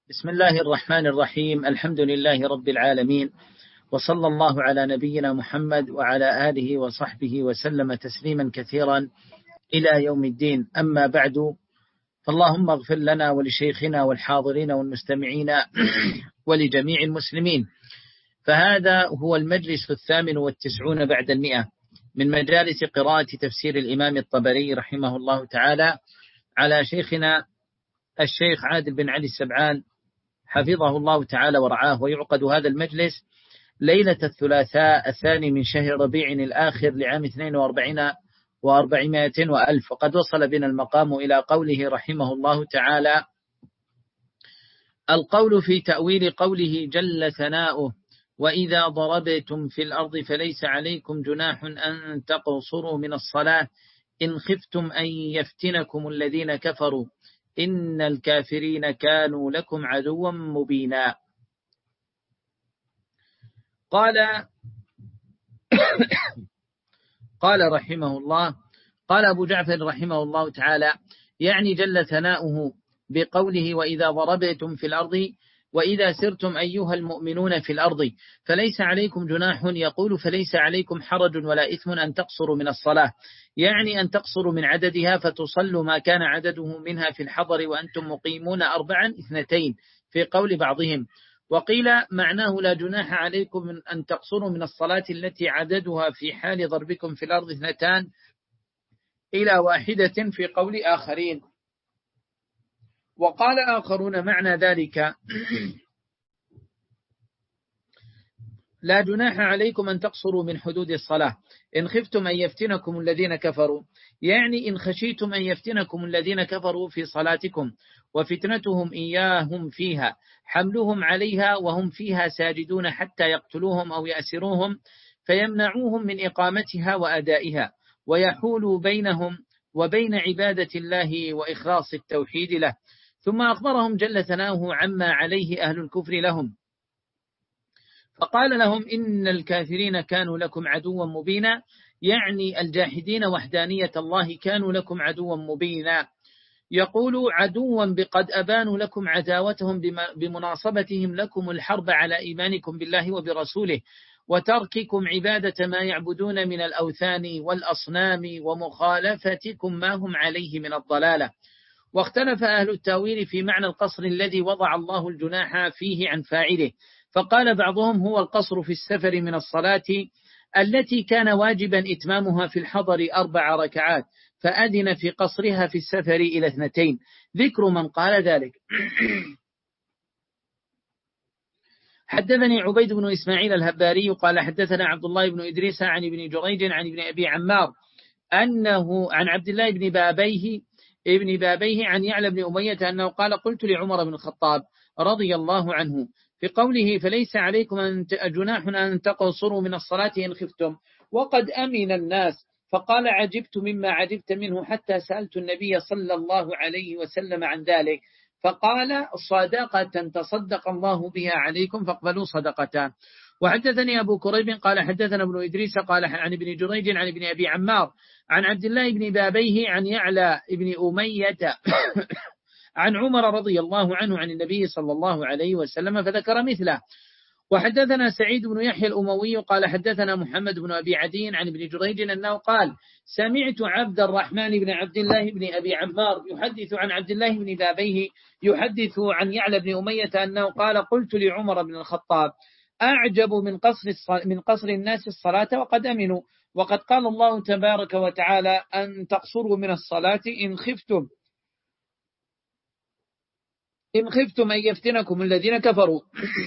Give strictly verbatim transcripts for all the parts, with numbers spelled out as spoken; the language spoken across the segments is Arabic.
بسم الله الرحمن الرحيم. الحمد لله رب العالمين، وصلى الله على نبينا محمد وعلى آله وصحبه وسلم تسليما كثيرا إلى يوم الدين. أما بعد، فاللهم اغفر لنا ولشيخنا والحاضرين والمستمعين ولجميع المسلمين. فهذا هو المجلس الثامن والتسعون بعد المئة من مجالس قراءة تفسير الإمام الطبري رحمه الله تعالى على شيخنا الشيخ عادل بن علي السبعان حفظه الله تعالى ورعاه. ويعقد هذا المجلس ليلة الثلاثاء الثاني من شهر ربيع الآخر لعام اثنين وأربعين وأربعمائة وألف. وقد وصل بنا المقام إلى قوله رحمه الله تعالى: القول في تأويل قوله جل ثناؤه: وإذا ضربتم في الأرض فليس عليكم جناح أن تقصروا من الصلاة إن خفتم أن يفتنكم الذين كفروا إن الكافرين كانوا لكم عدوا مبينا. قال قال رحمه الله قال أبو جعفر رحمه الله تعالى: يعني جل ثناؤه بقوله وإذا ضربتم في الأرض وإذا سرتم أيها المؤمنون في الأرض فليس عليكم جناح، يقول فليس عليكم حرج ولا إثم أن تقصروا من الصلاة، يعني أن تقصروا من عددها فتصلوا ما كان عدده منها في الحضر وأنتم مقيمون أربعا اثنتين في قول بعضهم. وقيل معناه لا جناح عليكم من أن تقصروا من الصلاة التي عددها في حال ضربكم في الأرض اثنتان إلى واحدة في قول آخرين. وقال آخرون معنى ذلك لا جناح عليكم أن تقصروا من حدود الصلاة إن خفتم أن يفتنكم الذين كفروا، يعني إن خشيتم أن يفتنكم الذين كفروا في صلاتكم وفتنتهم إياهم فيها حملهم عليها وهم فيها ساجدون حتى يقتلوهم أو يأسروهم فيمنعوهم من إقامتها وأدائها ويحولوا بينهم وبين عبادة الله وإخلاص التوحيد له. ثم أخبرهم جل ثناؤه عما عليه أهل الكفر لهم، فقال لهم إن الكافرين كانوا لكم عدوا مبينا، يعني الجاحدين وحدانية الله كانوا لكم عدوا مبينا. يقول عدوا بقد أبانوا لكم عداوتهم بمناصبتهم لكم الحرب على إيمانكم بالله وبرسوله وترككم عبادة ما يعبدون من الأوثان والأصنام ومخالفتكم ما هم عليه من الضلالة. واختلف أهل التاويل في معنى القصر الذي وضع الله الجناح فيه عن فاعله، فقال بعضهم هو القصر في السفر من الصلاة التي كان واجبا إتمامها في الحضر أربع ركعات فأذن في قصرها في السفر إلى اثنتين. ذكر من قال ذلك. حدثني عبيد بن إسماعيل الهباري قال حدثنا عبد الله بن إدريس عن ابن جريج عن ابن أبي عمار أنه عن عبد الله بن بابيه ابن بابيه عن يعلى بن أمية أنه قال قلت لعمر بن الخطاب رضي الله عنه في قوله فليس عليكم أن جناح أن تقصروا من الصلاة إن خفتم وقد أمن الناس، فقال عجبت مما عجبت منه حتى سألت النبي صلى الله عليه وسلم عن ذلك فقال صدقة تصدق الله بها عليكم فاقبلوا صدقتان. وحدثني أبو كريب قال حدثنا ابن إدريس قال عن ابن جريج عن ابن أبي عمار عن عبد الله بن بابيه عن يعلى ابن أمية عن عمر رضي الله عنه عن النبي صلى الله عليه وسلم فذكر مثله. وحدثنا سعيد بن يحيى الأموي قال حدثنا محمد بن أبي عدي عن ابن جريج أنه قال سمعت عبد الرحمن بن عبد الله بن أبي عمار يحدث عن عبد الله بن بابيه يحدث عن يعلى بن أمية أنه قال قلت لعمر بن الخطاب أعجب من قصر, من قصر الناس الصلاة وقد أمنوا، وقد قال الله تبارك وتعالى أن تقصروا من الصلاة إن خفتم إن خفتم أن يفتنكم الذين كفروا.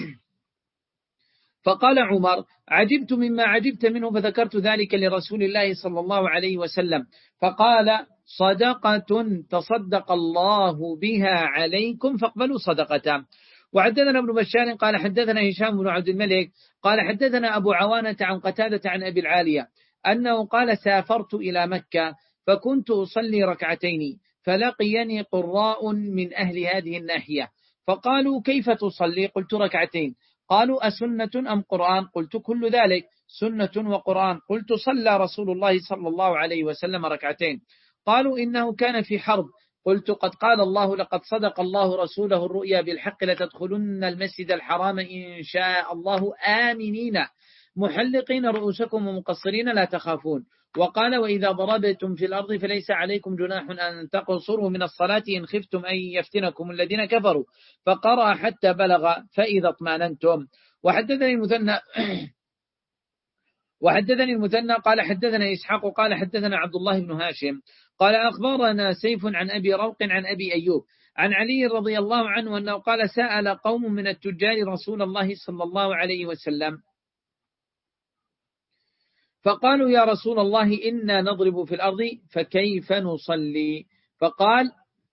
فقال عمر عجبت مما عجبت منه فذكرت ذلك لرسول الله صلى الله عليه وسلم فقال صدقة تصدق الله بها عليكم فاقبلوا صدقة. وحدثنا ابن بشار قال حدثنا هشام بن عبد الملك قال حدثنا أبو عوانة عن قتادة عن أبي العالية أنه قال سافرت إلى مكة فكنت أصلي ركعتين فلقيني قراء من أهل هذه الناحية فقالوا كيف تصلي؟ قلت ركعتين. قالوا أسنة أم قرآن؟ قلت كل ذلك سنة وقرآن. قلت صلى رسول الله صلى الله عليه وسلم ركعتين. قالوا إنه كان في حرب. قلت قد قال الله لقد صدق الله رسوله الرؤيا بالحق لتدخلن المسجد الحرام إن شاء الله آمنين محلقين رؤوسكم ومقصرين لا تخافون. وقال وإذا ضربتم في الأرض فليس عليكم جناح أن تقصروا من الصلاة إن خفتم أن يفتنكم الذين كفروا، فقرأ حتى بلغ فإذا اطمأننتم. وحدثني المثنى وحدثني المثنى قال حدثنا إسحاق قال حدثنا عبد الله بن هاشم قال أخبرنا سيف عن أبي روق عن أبي أيوب عن علي رضي الله عنه أنه قال سأل قوم من التجار رسول الله صلى الله عليه وسلم فقالوا يا رسول الله إنا نضرب في الأرض فكيف نصلي؟ فقال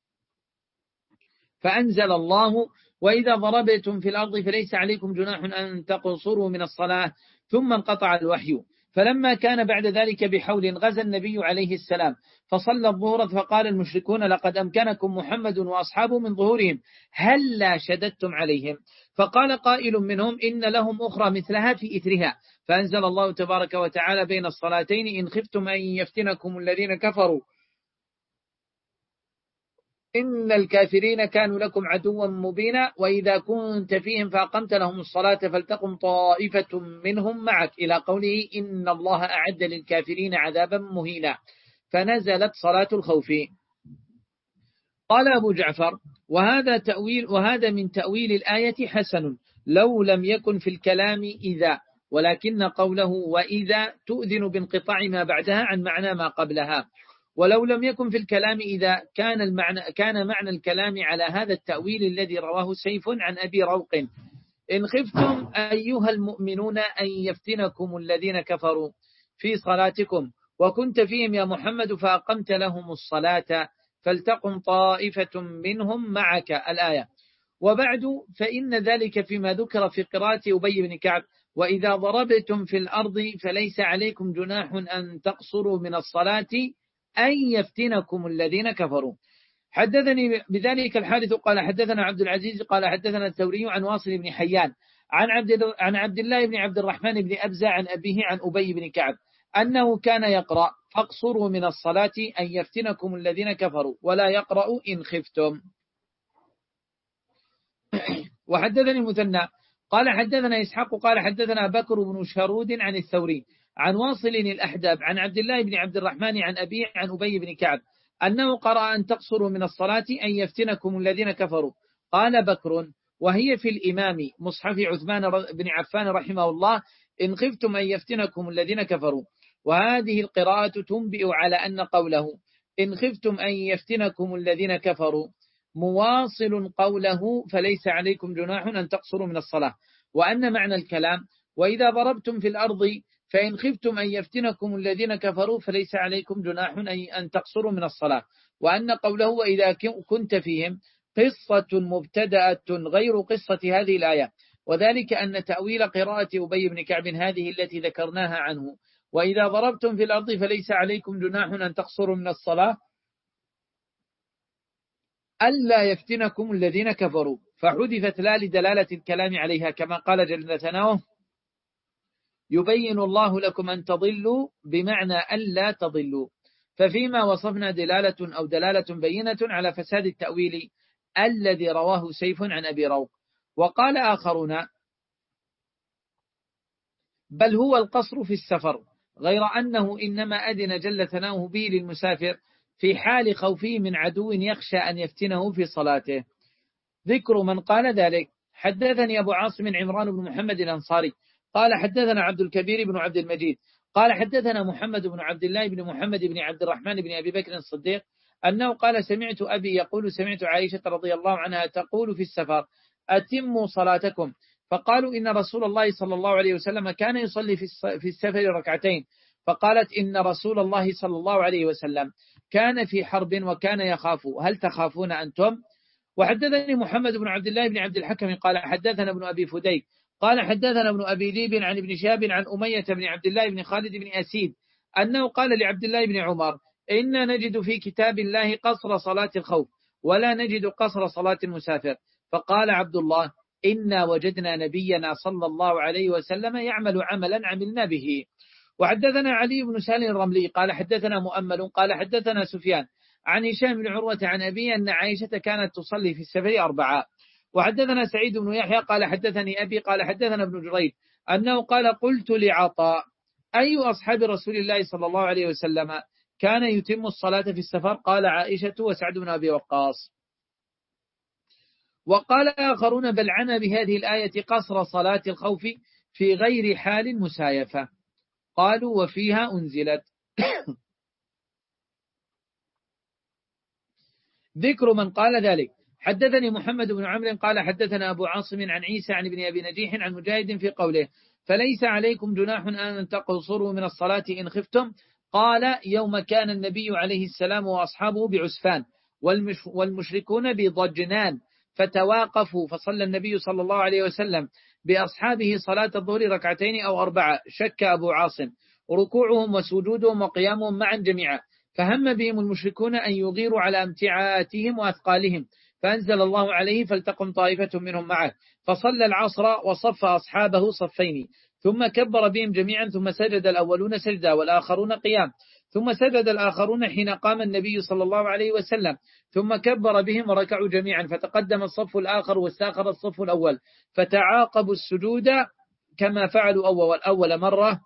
فأنزل الله وإذا ضربتم في الأرض فليس عليكم جناح أن تقصروا من الصلاة، ثم انقطع الوحي. فلما كان بعد ذلك بحول غزا النبي عليه السلام فصلى الظهر فقال المشركون لقد أمكنكم محمد وأصحابه من ظهورهم هل لا شددتم عليهم؟ فقال قائل منهم إن لهم أخرى مثلها في إثرها، فأنزل الله تبارك وتعالى بين الصلاتين إن خفتم أن يفتنكم الذين كفروا إن الكافرين كانوا لكم عدوا مبينا وإذا كنت فيهم فأقمت لهم الصلاة فلتقم طائفة منهم معك إلى قوله إن الله أعد للكافرين عذابا مهينا، فنزلت صلاة الخوف. قال أبو جعفر وهذا تأويل وهذا من تأويل الآية حسن لو لم يكن في الكلام إذا، ولكن قوله وإذا تؤذن بانقطاع ما بعدها عن معنى ما قبلها، ولو لم يكن في الكلام إذا كان المعنى كان معنى الكلام على هذا التأويل الذي رواه سيف عن أبي روق إن خفتم أيها المؤمنون أن يفتنكم الذين كفروا في صلاتكم وكنت فيهم يا محمد فأقمت لهم الصلاة فلتقم طائفة منهم معك الآية. وبعد فإن ذلك فيما ذكر في قراءة أبي بن كعب وإذا ضربتم في الأرض فليس عليكم جناح أن تقصروا من الصلاة أن يفتنكم الذين كفروا. حدثني بذلك الحارث قال حدثنا عبد العزيز قال حدثنا الثوري عن واصل بن حيان عن عبد عن عبد الله بن عبد الرحمن بن أبزة عن أبيه عن أبي بن كعب أنه كان يقرأ فاقصروا من الصلاة أن يفتنكم الذين كفروا ولا يقرأ إن خفتم. وحدثني المثنى قال حدثنا إسحاق قال حدثنا بكر بن شرود عن الثوري عن واصل الأحداب عن عبد الله بن عبد الرحمن عن أبيه عن أبي بن كعب أنه قرأ أن تقصروا من الصلاة أن يفتنكم الذين كفروا. قال بكر وهي في الإمام مصحف عثمان بن عفان رحمه الله إن خفتم أن يفتنكم الذين كفروا. وهذه القراءة تنبئ على أن قوله إن خفتم أن يفتنكم الذين كفروا مواصل قوله فليس عليكم جناح أن تقصروا من الصلاة، وأن معنى الكلام وإذا ضربتم في الأرض فإن خفتم أن يفتنكم الذين كفروا فليس عليكم جناح أن تقصروا من الصلاة، وأن قوله وإذا كنت فيهم قصة مبتدأة غير قصة هذه الآية، وذلك أن تأويل قراءة أبي بن كعب هذه التي ذكرناها عنه وإذا ضربتم في الأرض فليس عليكم جناح أن تقصروا من الصلاة ألا يفتنكم الذين كفروا، فحذفت لا لدلالة الكلام عليها كما قال جل ثناؤه يبين الله لكم أن تضلوا بمعنى ألا تضلوا. ففيما وصفنا دلالة أو دلالة بينة على فساد التأويل الذي رواه سيف عن أبي روق. وقال آخرون بل هو القصر في السفر، غير أنه إنما أذن جل ثناؤه به للمسافر في حال خوفه من عدو يخشى أن يفتنه في صلاته. ذكر من قال ذلك حدثني أبو عاصم عمران بن محمد الأنصاري قال حدثنا عبد الكبير بن عبد المجيد قال حدثنا محمد بن عبد الله بن محمد بن عبد الرحمن بن أبي بكر الصديق أنه قال سمعت أبي يقول سمعت عائشة رضي الله عنها تقول في السفر أتموا صلاتكم، فقالوا إن رسول الله صلى الله عليه وسلم كان يصلي في السفر ركعتين، فقالت إن رسول الله صلى الله عليه وسلم كان في حرب وكان يخاف هل تخافون أنتم؟ وحدثني محمد بن عبد الله بن عبد الحكم قال حدثنا ابن أبي فديك قال حدثنا ابن أبي ذئب عن ابن شهاب عن أمية بن عبد الله بن خالد بن أسيد أنه قال لعبد الله بن عمر إنا نجد في كتاب الله قصر صلاة الخوف ولا نجد قصر صلاة المسافر، فقال عبد الله إنا وجدنا نبينا صلى الله عليه وسلم يعمل عملا عملنا به. وحدثنا علي بن سالم الرملي قال حدثنا مؤمل قال حدثنا سفيان عن هشام بن عروة عن أبي أن عائشة كانت تصلي في السفر أربعة. وحدثنا سعيد بن يحيى قال حدثني أبي قال حدثنا ابن جريج أنه قال قلت لعطاء أي أصحاب رسول الله صلى الله عليه وسلم كان يتم الصلاة في السفر؟ قال عائشة وسعد بن أبي وقاص. وقال آخرون بل عنا بهذه الآية قصر صلاة الخوف في غير حال مسايفة، قالوا وفيها أنزلت. ذكر من قال ذلك. حدثني محمد بن عمرو قال حدثنا أبو عاصم عن عيسى عن ابن أبي نجيح عن مجاهد في قوله فليس عليكم جناح أن تقصروا من الصلاة إن خفتم، قال يوم كان النبي عليه السلام وأصحابه بعسفان والمشركون بضجنان فتواقفوا فصلى النبي صلى الله عليه وسلم بأصحابه صلاة الظهر ركعتين أو أربعة، شك أبو عاصم، ركوعهم وسجودهم وقيامهم معا جميعا، فهم بهم المشركون أن يغيروا على امتعاتهم وأثقالهم، فأنزل الله عليه فلتقم طائفة منهم معه، فصلى العصر وصف أصحابه صفين، ثم كبر بهم جميعا، ثم سجد الأولون سجدا والآخرون قيام، ثم سجد الآخرون حين قام النبي صلى الله عليه وسلم، ثم كبر بهم وركعوا جميعا، فتقدم الصف الآخر واستأخر الصف الأول، فتعاقبوا السجود كما فعلوا أول, أول مرة،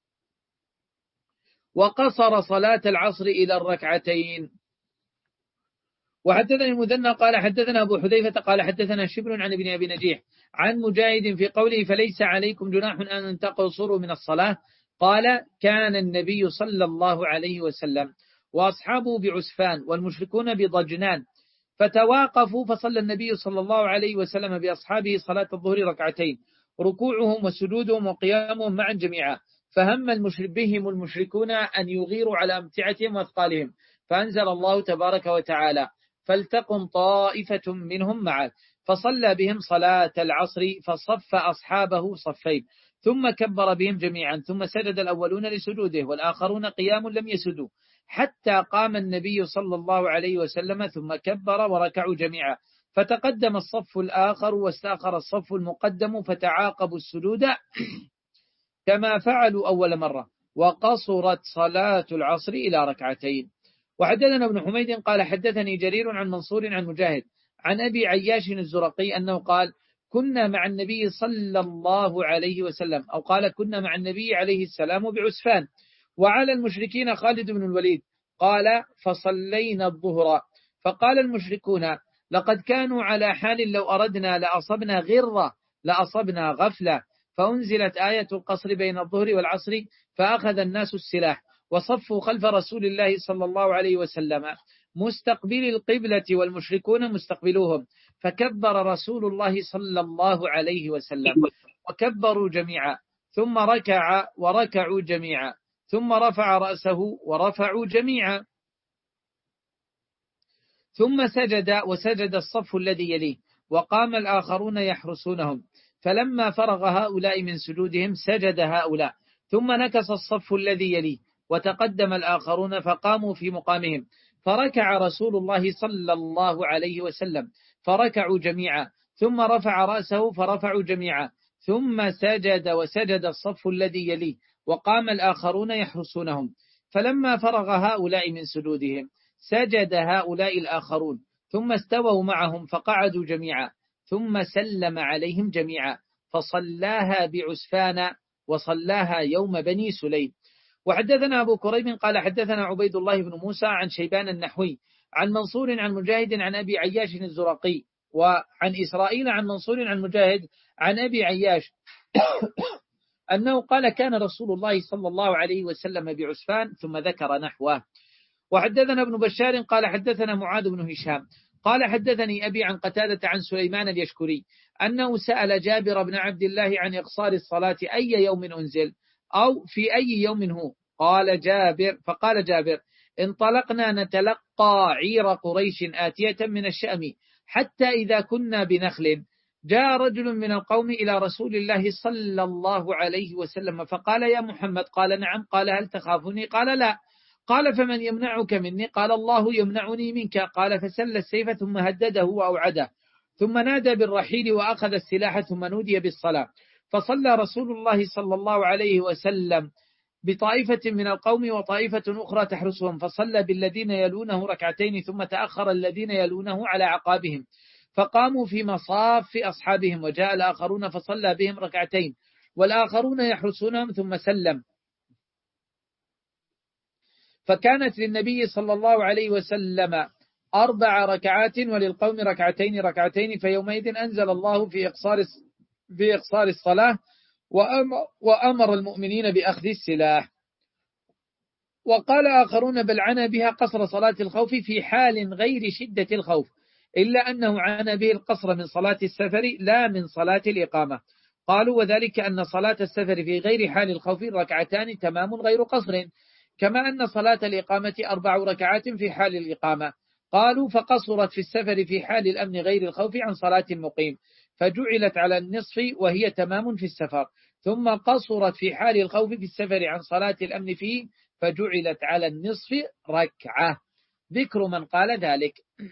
وقصر صلاة العصر إلى الركعتين. وحدثني المثنى قال حدثنا أبو حذيفة قال حدثنا شبر عن ابن أبي نجيح عن مجاهد في قوله فليس عليكم جناح أن تقصروا من الصلاة، قال كان النبي صلى الله عليه وسلم وأصحابه بعسفان والمشركون بضجنان فتواقفوا فصلى النبي صلى الله عليه وسلم بأصحابه صلاة الظهر ركعتين، ركوعهم وسجودهم وقيامهم معا جميعا، فهم بهم المشركون أن يغيروا على أمتعتهم وأثقالهم، فأنزل الله تبارك وتعالى فلتقم طائفة منهم معه، فصلى بهم صلاة العصر فصف أصحابه صفين، ثم كبر بهم جميعا، ثم سجد الأولون لسجوده والآخرون قيام لم يسجدوا، حتى قام النبي صلى الله عليه وسلم ثم كبر وركعوا جميعا، فتقدم الصف الآخر واستأخر الصف المقدم، فتعاقبوا السجود كما فعلوا أول مرة، وقصرت صلاة العصر إلى ركعتين. وحدثنا ابن حميد قال حدثني جرير عن منصور عن مجاهد عن أبي عياش الزرقي أنه قال كنا مع النبي صلى الله عليه وسلم، أو قال كنا مع النبي عليه السلام بعسفان وعلى المشركين خالد بن الوليد، قال فصلينا الظهر، فقال المشركون لقد كانوا على حال لو أردنا لأصبنا غرة لأصبنا غفلة، فأنزلت آية القصر بين الظهر والعصر، فأخذ الناس السلاح وصفوا خلف رسول الله صلى الله عليه وسلم مستقبل القبلة والمشركون مستقبلوهم، فكبر رسول الله صلى الله عليه وسلم وكبروا جميعا، ثم ركع وركعوا جميعا، ثم رفع رأسه ورفعوا جميعا، ثم سجد وسجد الصف الذي يليه، وقام الآخرون يحرسونهم، فلما فرغ هؤلاء من سجودهم سجد هؤلاء، ثم نكس الصف الذي يليه وتقدم الآخرون فقاموا في مقامهم، فركع رسول الله صلى الله عليه وسلم فركعوا جميعا، ثم رفع رأسه فرفعوا جميعا، ثم سجد وسجد الصف الذي يليه، وقام الآخرون يحرسونهم، فلما فرغ هؤلاء من سجودهم سجد هؤلاء الآخرون، ثم استووا معهم فقعدوا جميعا، ثم سلم عليهم جميعا، فصلاها بعسفان وصلاها يوم بني سليم. وحدثنا أبو كريب قال حدثنا عبيد الله بن موسى عن شيبان النحوي عن منصور عن مجاهد عن أبي عياش الزرقي، وعن إسرائيل عن منصور عن مجاهد عن أبي عياش أنه قال كان رسول الله صلى الله عليه وسلم بعسفان، ثم ذكر نحوه. وحدثنا ابن بشار قال حدثنا معاذ بن هشام قال حدثني أبي عن قتادة عن سليمان اليشكري أنه سأل جابر بن عبد الله عن إقصار الصلاة أي يوم أنزل أو في أي يوم هو، قال جابر فقال جابر انطلقنا نتلقى عير قريش آتية من الشأم، حتى إذا كنا بنخل جاء رجل من القوم إلى رسول الله صلى الله عليه وسلم فقال يا محمد، قال نعم، قال هل تخافني، قال لا، قال فمن يمنعك مني، قال الله يمنعني منك، قال فسل السيف ثم هدده وأوعده، ثم نادى بالرحيل وأخذ السلاح، ثم نودي بالصلاة، فصلى رسول الله صلى الله عليه وسلم بطائفة من القوم وطائفة أخرى تحرسهم، فصلى بالذين يلونه ركعتين ثم تأخر الذين يلونه على عقابهم، فقاموا في مصاف أصحابهم، وجاء الآخرون فصلى بهم ركعتين والآخرون يحرسونهم ثم سلم. فكانت للنبي صلى الله عليه وسلم أربع ركعات وللقوم ركعتين ركعتين، فيومئذ أنزل الله في إقصار في إقصار الصلاة وأمر المؤمنين بأخذ السلاح. وقال آخرون بل عنا بها قصر صلاة الخوف في حال غير شدة الخوف، إلا أنه عانى به القصر من صلاة السفر لا من صلاة الإقامة. قالوا وذلك أن صلاة السفر في غير حال الخوف ركعتان تمام غير قصر، كما أن صلاة الإقامة أربع ركعات في حال الإقامة. قالوا فقصرت في السفر في حال الأمن غير الخوف عن صلاة المقيم، فجعلت على النصف وهي تمام في السفر، ثم قصرت في حال الخوف في السفر عن صلاة الأمن فيه فجعلت على النصف ركعة. ذكر من قال ذلك.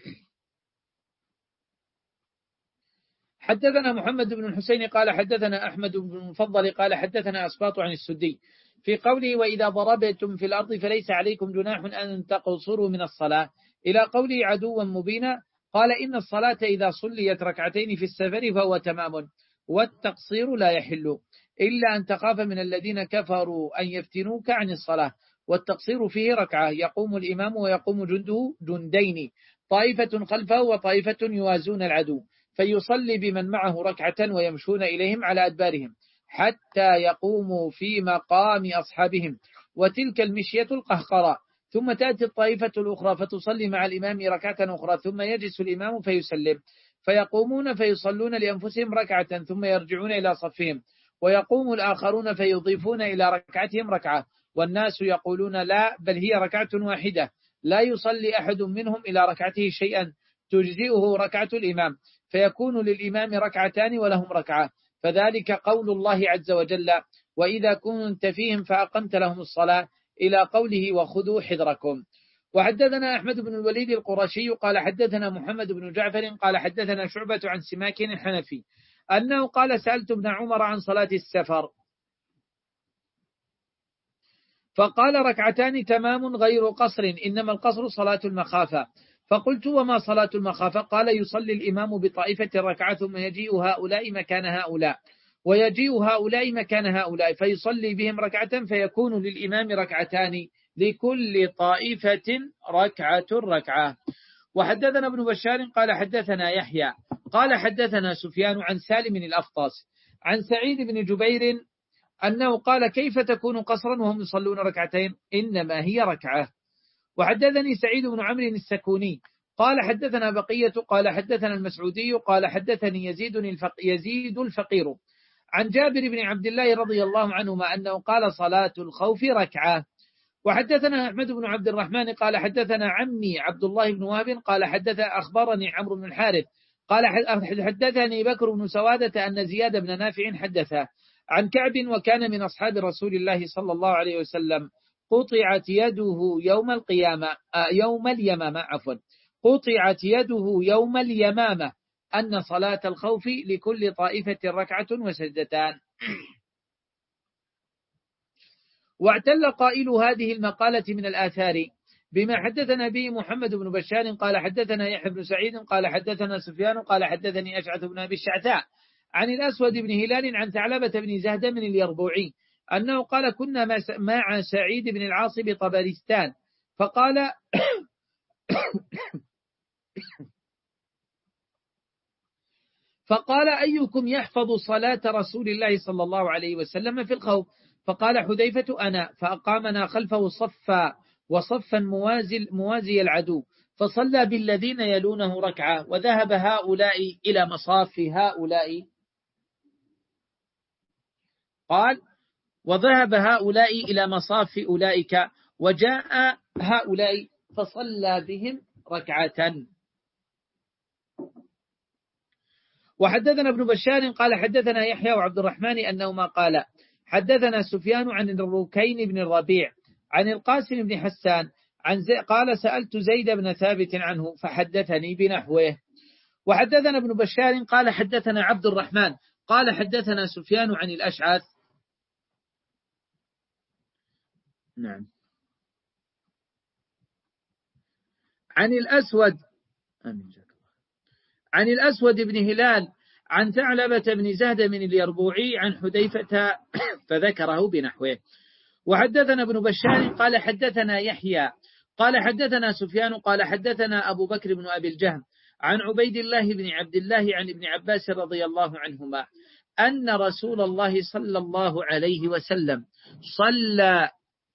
حدثنا محمد بن الحسين قال حدثنا أحمد بن المفضل قال حدثنا أسباط عن السدي في قوله وإذا ضربتم في الأرض فليس عليكم جناح أن تقصروا من الصلاة إلى قوله عدوا مبينا. قال إن الصلاة إذا صليت ركعتين في السفر فهو تمام، والتقصير لا يحل إلا أن تخاف من الذين كفروا أن يفتنوك عن الصلاة، والتقصير فيه ركعة يقوم الإمام ويقوم جنده جندين، طائفة خلفه وطائفة يوازون العدو، فيصلي بمن معه ركعة ويمشون إليهم على أدبارهم حتى يقوموا في مقام أصحابهم، وتلك المشية القهقراء. ثم تأتي الطائفة الأخرى فتصلي مع الإمام ركعة أخرى، ثم يجلس الإمام فيسلم، فيقومون فيصلون لأنفسهم ركعة ثم يرجعون إلى صفهم، ويقوم الآخرون فيضيفون إلى ركعتهم ركعة، والناس يقولون لا بل هي ركعة واحدة، لا يصلي أحد منهم إلى ركعته شيئا تجزئه ركعة الإمام، فيكون للإمام ركعتان ولهم ركعة. فذلك قول الله عز وجل وإذا كنت فيهم فأقمت لهم الصلاة إلى قوله وخذوا حذركم. وحدثنا أحمد بن الوليد القرشي قال حدثنا محمد بن جعفر قال حدثنا شعبة عن سماك الحنفي أنه قال سألت ابن عمر عن صلاة السفر فقال ركعتان تمام غير قصر، إنما القصر صلاة المخافة. فقلت وما صلاة المخافة؟ قال يصلي الإمام بطائفة ركعة ثم يجيء هؤلاء مكان هؤلاء ويجيء هؤلاء مكان هؤلاء فيصلي بهم ركعة، فيكون للإمام ركعتان لكل طائفة ركعة ركعة. وحدثنا ابن بشار قال حدثنا يحيى قال حدثنا سفيان عن سالم الأفطاس عن سعيد بن جبير أنه قال كيف تكون قصرا وهم يصلون ركعتين؟ إنما هي ركعة. وحدثني سعيد بن عمرو السكوني قال حدثنا بقية قال حدثنا المسعودي قال حدثني يزيد الفق يزيد الفقير عن جابر بن عبد الله رضي الله عنهما أنه قال صلاة الخوف ركعة. وحدثنا أحمد بن عبد الرحمن قال حدثنا عمي عبد الله بن وهب قال حدث أخبرني عمرو بن الحارث قال حدثني بكر بن سوادة أن زياد بن نافع حدثه عن كعب وكان من أصحاب رسول الله صلى الله عليه وسلم قطعت يده يوم القيامة يوم اليمامة عفوا قطعت يده يوم اليمامة أن صلاة الخوف لكل طائفة ركعة وسجدتان. واعتل قائل هذه المقالة من الآثار بما حدثنا به محمد بن بشار قال حدثنا يحيى بن سعيد قال حدثنا سفيان قال حدثني أشعث بن أبي الشعثاء عن الأسود بن هلال عن ثعلبة بن زهدم اليربوعي أنه قال كنا مع سعيد بن العاص بطبرستان فقال فقال أيكم يحفظ صلاة رسول الله صلى الله عليه وسلم في الخوف؟ فقال حذيفة أنا، فأقامنا خلفه صفا وصفا موازي, موازي العدو، فصلى بالذين يلونه ركعة، وذهب هؤلاء إلى مصاف هؤلاء قال وذهب هؤلاء إلى مصاف أولئك وجاء هؤلاء فصلى بهم ركعة. وحدثنا ابن بشار قال حدثنا يحيى وعبد الرحمن أنهما قال حدثنا سفيان عن الركين بن الربيع عن القاسم بن حسان عن زي قال سألت زيد بن ثابت عنه فحدثني بنحوه. وحدثنا ابن بشار قال حدثنا عبد الرحمن قال حدثنا سفيان عن الأشعث نعم. عن الأسود عن الأسود بن هلال عن ثعلبة بن زهد من اليربوعي عن حذيفة فذكره بنحوه. وحدثنا ابن بشار قال حدثنا يحيى قال حدثنا سفيان قال حدثنا أبو بكر بن أبي الجهم عن عبيد الله بن عبد الله عن ابن عباس رضي الله عنهما أن رسول الله صلى الله عليه وسلم صلى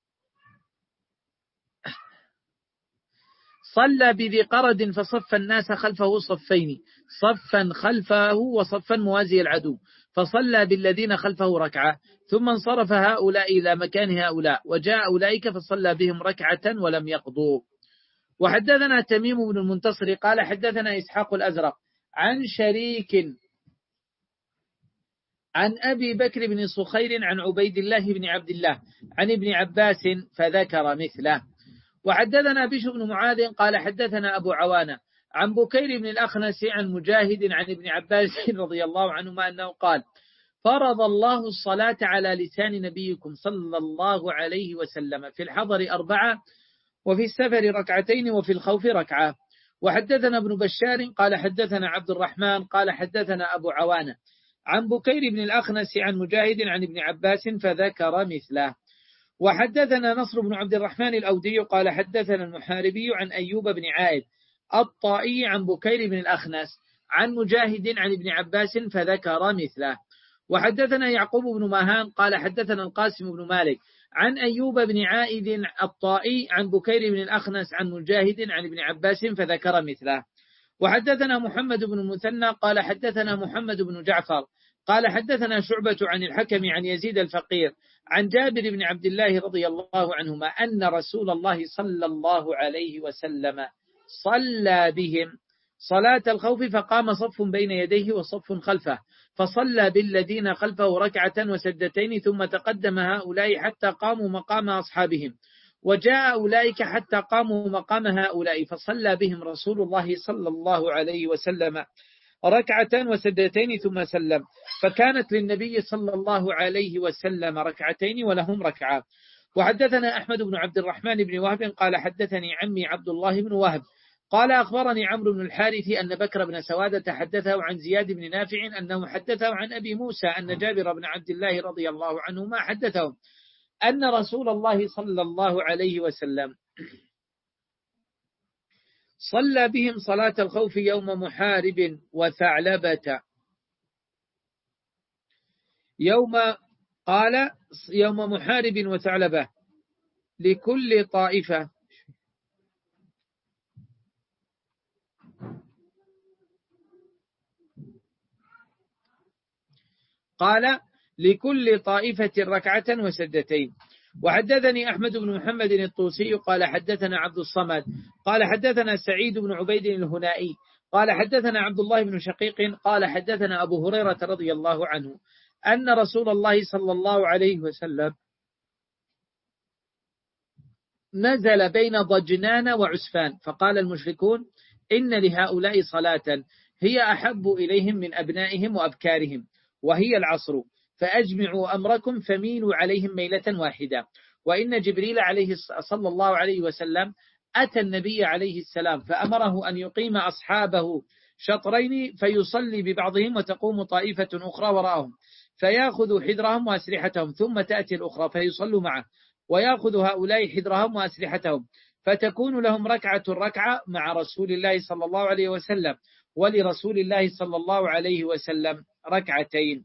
صلى بذي قرد فصف الناس خلفه صفين، صفا خلفه وصفا موازي العدو، فصلى بالذين خلفه ركعة، ثم انصرف هؤلاء إلى مكان هؤلاء، وجاء أولئك فصلى بهم ركعة ولم يقضوا. وحدثنا تميم بن المنتصر قال حدثنا إسحاق الأزرق عن شريك عن أبي بكر بن صخير عن عبيد الله بن عبد الله عن ابن عباس فذكر مثله. وحدثنا بشر بن معاذ قال حدثنا أبو عوانة عن بكير بن الأخنس عن مجاهد عن ابن عباس رضي الله عنهما أنه قال فرض الله الصلاة على لسان نبيكم صلى الله عليه وسلم في الحضر أربعة وفي السفر ركعتين وفي الخوف ركعة. وحدثنا ابن بشار قال حدثنا عبد الرحمن قال حدثنا أبو عوانة عن بكير بن الأخنس عن مجاهد عن ابن عباس فذكر مثله. وحدثنا نصر بن عبد الرحمن الأودي قال حدثنا المحاربي عن أيوب بن عائد الطائي عن بكير بن الأخنس عن مجاهد عن ابن عباس فذكر مثله. وحدثنا يعقوب بن ماهان قال حدثنا القاسم بن مالك عن أيوب بن عائد الطائي عن بكير بن الأخنس عن مجاهد عن ابن عباس فذكر مثله. وحدثنا محمد بن المثنى قال حدثنا محمد بن جعفر قال حدثنا شعبة عن الحكم عن يزيد الفقير عن جابر بن عبد الله رضي الله عنهما أن رسول الله صلى الله عليه وسلم صلى بهم صلاة الخوف فقام صف بين يديه وصف خلفه، فصلى بالذين خلفه ركعة وسجدتين ثم تقدم هؤلاء حتى قاموا مقام أصحابهم، وجاء أولئك حتى قاموا مقام هؤلاء، فصلى بهم رسول الله صلى الله عليه وسلم ركعة وسجدتين ثم سلم، فكانت للنبي صلى الله عليه وسلم ركعتين ولهم ركعة. وحدثنا أحمد بن عبد الرحمن بن وهب قال حدثني عمي عبد الله بن وهب قال أخبرني عمرو بن الحارث أن بكر بن سوادة حدثه عن زياد بن نافع أنه حدثه عن أبي موسى أن جابر بن عبد الله رضي الله عنهما حدثه أن رسول الله صلى الله عليه وسلم صلى بهم صلاة الخوف يوم محارب وثعلبة يوم قال يوم محارب وثعلبة لكل طائفة قال لكل طائفة ركعة وسجدتين. وحدثني أحمد بن محمد الطوسي قال حدثنا عبد الصمد قال حدثنا سعيد بن عبيد الهنائي قال حدثنا عبد الله بن شقيق قال حدثنا أبو هريرة رضي الله عنه أن رسول الله صلى الله عليه وسلم نزل بين ضجنان وعسفان فقال المشركون إن لهؤلاء صلاة هي أحب إليهم من أبنائهم وأبكارهم وهي العصر، فأجمعوا أمركم فميلوا عليهم ميلة واحدة. وإن جبريل عليه صلى الله عليه وسلم أتى النبي عليه السلام فأمره أن يقيم أصحابه شطرين فيصلي ببعضهم وتقوم طائفة أخرى وراءهم فيأخذوا حذرهم وأسلحتهم ثم تأتي الأخرى فيصلوا معه ويأخذ هؤلاء حذرهم وأسلحتهم فتكون لهم ركعة ركعة مع رسول الله صلى الله عليه وسلم ولرسول الله صلى الله عليه وسلم ركعتين.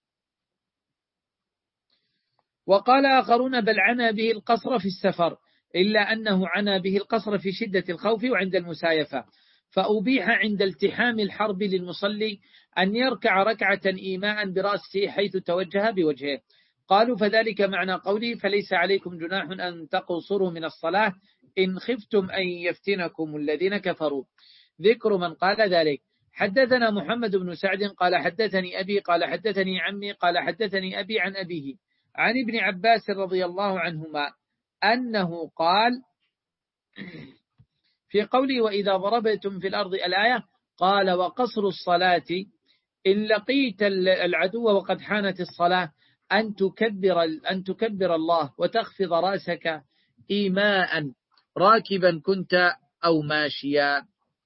وقال آخرون بل عنا به القصر في السفر إلا أنه عنا به القصر في شدة الخوف وعند المسايفة، فأبيح عند التحام الحرب للمصلي أن يركع ركعة إيماء برأسه حيث توجه بوجهه. قالوا فذلك معنى قوله فليس عليكم جناح أن تقصروا من الصلاة إن خفتم أن يفتنكم الذين كفروا. ذكر من قال ذلك. حدثنا محمد بن سعد قال حدثني أبي قال حدثني عمي قال حدثني أبي عن أبيه عن ابن عباس رضي الله عنهما أنه قال في قوله وإذا ضربتم في الأرض الآية قال وقصر الصلاة إن لقيت العدو وقد حانت الصلاة أن تكبر أن تكبر الله وتخفض رأسك إيماء راكبا كنت أو ماشيا.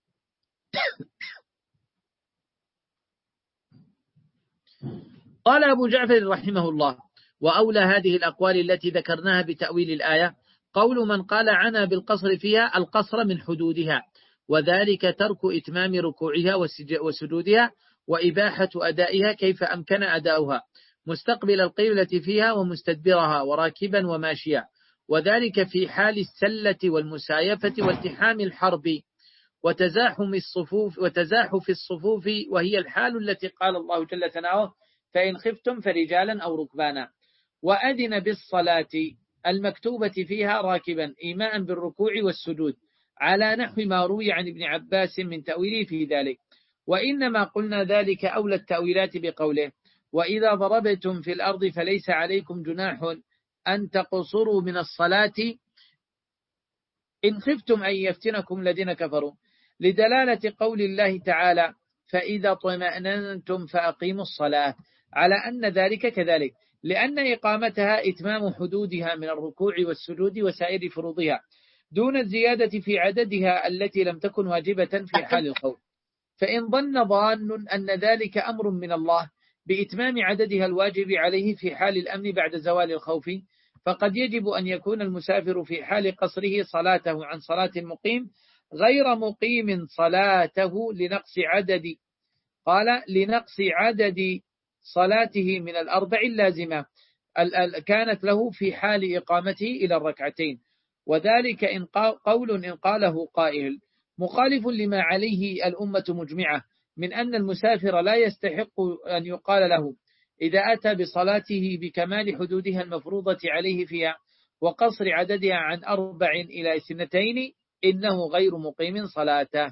قال أبو جعفر رحمه الله: وأولى هذه الأقوال التي ذكرناها بتأويل الآية قول من قال عنا بالقصر فيها القصر من حدودها، وذلك ترك إتمام ركوعها وسجودها وإباحة أدائها كيف أمكن أداؤها مستقبل القبلة فيها ومستدبرها وراكبا وماشيا، وذلك في حال السلة والمسايفة والتحام الحرب وتزاحم الصفوف وتزاحف الصفوف، وهي الحال التي قال الله جل ثناؤه: فإن خفتم فرجالا أو ركبانا. وأذن بالصلاة المكتوبة فيها راكبا إيماء بالركوع والسجود على نحو ما روي عن ابن عباس من تأويله في ذلك. وإنما قلنا ذلك أولى التأويلات بقوله: وإذا ضربتم في الأرض فليس عليكم جناح أن تقصروا من الصلاة إن خفتم أن يفتنكم الذين كفروا، لدلالة قول الله تعالى: فإذا طمأننتم فأقيموا الصلاة، على أن ذلك كذلك، لأن إقامتها إتمام حدودها من الركوع والسجود وسائر فروضها دون الزيادة في عددها التي لم تكن واجبة في حال الخوف. فإن ظن ظان أن ذلك أمر من الله بإتمام عددها الواجب عليه في حال الأمن بعد زوال الخوف، فقد يجب أن يكون المسافر في حال قصره صلاته عن صلاة المقيم غير مقيم صلاته لنقص عدد قال لنقص عدد صلاته من الأربع اللازمة كانت له في حال إقامته إلى الركعتين. وذلك إن قول إن قاله قائل مخالف لما عليه الأمة مجمعة من أن المسافر لا يستحق أن يقال له إذا أتى بصلاته بكمال حدودها المفروضة عليه فيها وقصر عددها عن أربع إلى سنتين إنه غير مقيم صلاته.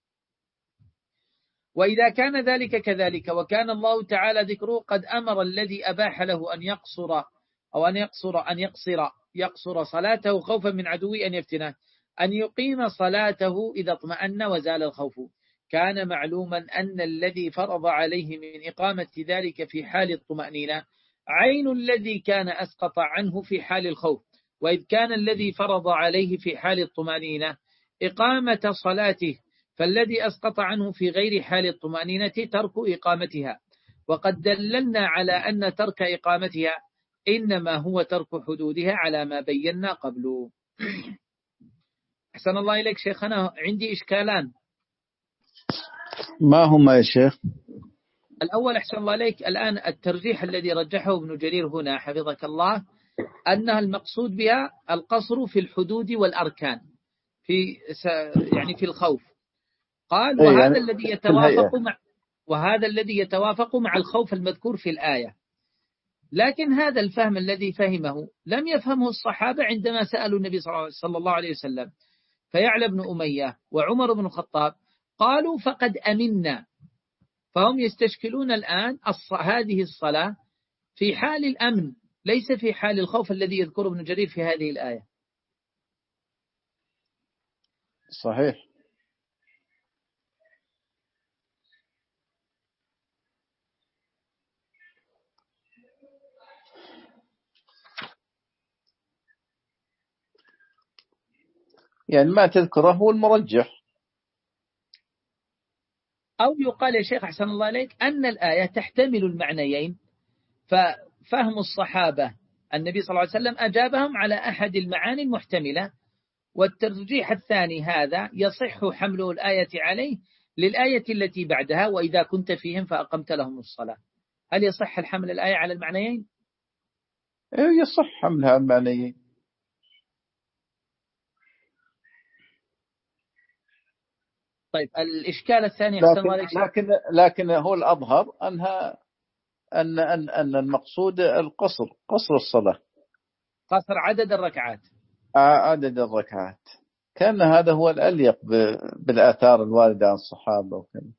وإذا كان ذلك كذلك وكان الله تعالى ذكره قد أمر الذي أباح له أن يقصر أو أن يقصر أن يقصر يقصر صلاته خوفا من عدو أن يفتنه أن يقيم صلاته إذا اطمأن وزال الخوف، كان معلوما أن الذي فرض عليه من إقامة ذلك في حال الطمأنينة عين الذي كان أسقط عنه في حال الخوف، وإذ كان الذي فرض عليه في حال الطمأنينة إقامة صلاته فالذي أسقط عنه في غير حال الطمأنينة ترك إقامتها. وقد دللنا على أن ترك إقامتها إنما هو ترك حدودها على ما بينا قبله. أحسن الله إليك شيخنا، عندي إشكالان. ما هما يا شيخ؟ الأول أحسن الله إليك الآن الترجيح الذي رجحه ابن جرير هنا حفظك الله أنها المقصود بها القصر في الحدود والأركان في يعني في الخوف. قال وهذا يعني الذي يتوافق مع وهذا الذي يتوافق مع الخوف المذكور في الآية، لكن هذا الفهم الذي فهمه لم يفهمه الصحابة عندما سألوا النبي صلى الله عليه وسلم. فيعلى بن أمية وعمر بن الخطاب قالوا فقد أمنا، فهم يستشكلون الآن هذه الصلاة في حال الأمن ليس في حال الخوف الذي يذكره ابن جرير في هذه الآية. صحيح. يعني ما تذكره هو المرجح. أو يقال يا شيخ أحسن الله عليك أن الآية تحتمل المعنيين، ففهم الصحابة النبي صلى الله عليه وسلم أجابهم على أحد المعاني المحتملة، والترجيح الثاني هذا يصح حمله الآية عليه للآية التي بعدها وإذا كنت فيهم فأقمت لهم الصلاة. هل يصح الحمل الآية على المعنيين؟ يصح حملها على المعنيين. طيب الإشكال الثاني لكن, لكن, لكن هو الأظهر أنها أن, أن, أن المقصود القصر قصر الصلاة، قصر عدد الركعات عدد الركعات، كان هذا هو الأليق بالآثار الواردة عن الصحابة وكذا.